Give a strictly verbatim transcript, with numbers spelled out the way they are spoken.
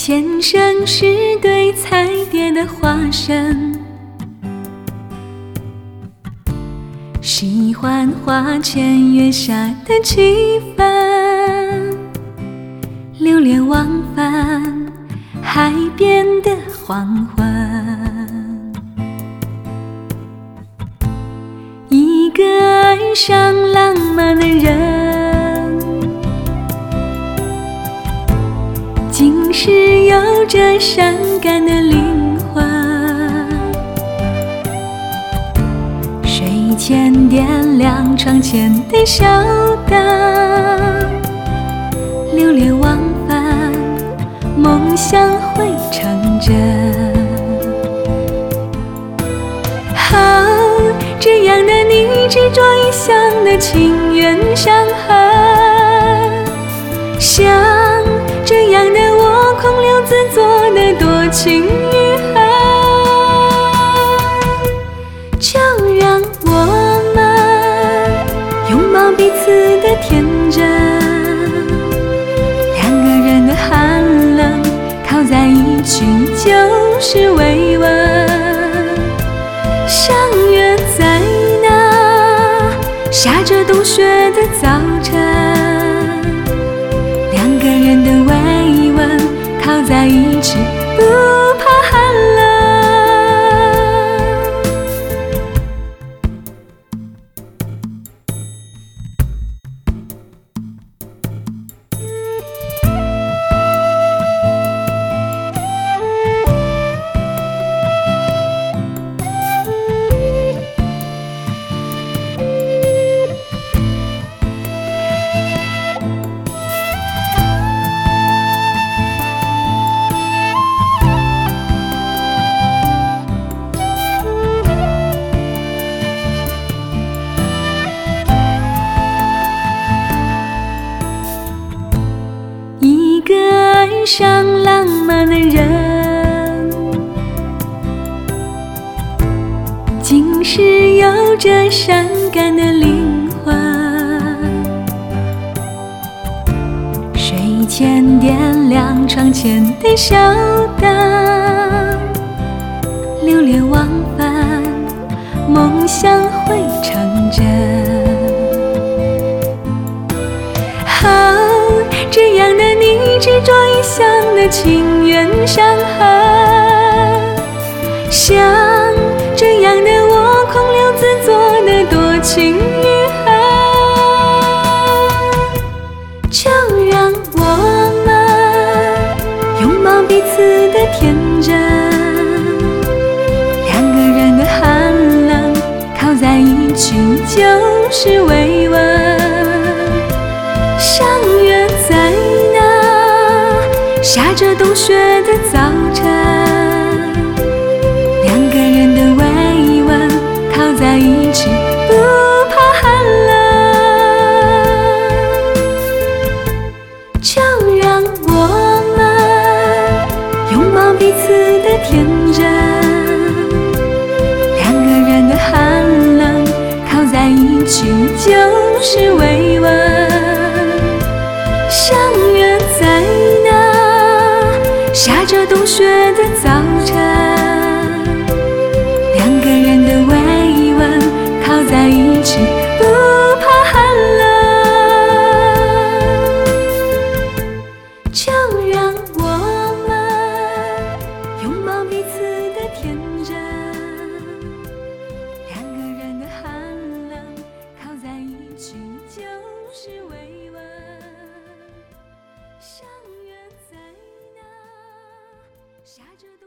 前生是对彩蝶的化身，喜欢花前月下的气氛，流连忘返海边的黄昏。一个爱上浪漫的人，竟是有着伤感的灵魂。睡前点亮窗前的小灯，流连忘返，梦想会成真。好，这样的你执着一厢的情缘伤痕，像这样的我空留自作的多情与恨。就让我们拥抱彼此的天真，两个人的寒冷靠在一起就是慰问。相约在那下着冬雪的早晨，两个人的慰问靠在一起不怕寒冷。爱上浪漫的人，竟是有着伤感的灵魂。睡前点亮窗前的小灯，流连忘返，梦想会成真。好，这样的你执着一厢的情缘伤痕，像这样的我空留自作的多情与恨。就让我们拥抱彼此的天真，两个人的寒冷靠在一起就是慰问。相约在那下着冬雪的早晨，两个人的慰问靠在一起不怕寒冷。就让我们拥抱彼此的天真，两个人的寒冷靠在一起就是慰问。相约在那下着冬雪的早晨，两个人的慰问靠在一起不怕寒冷。就让我们拥抱彼此的天真，两个人的寒冷靠在一起就是慰问。相约在那下着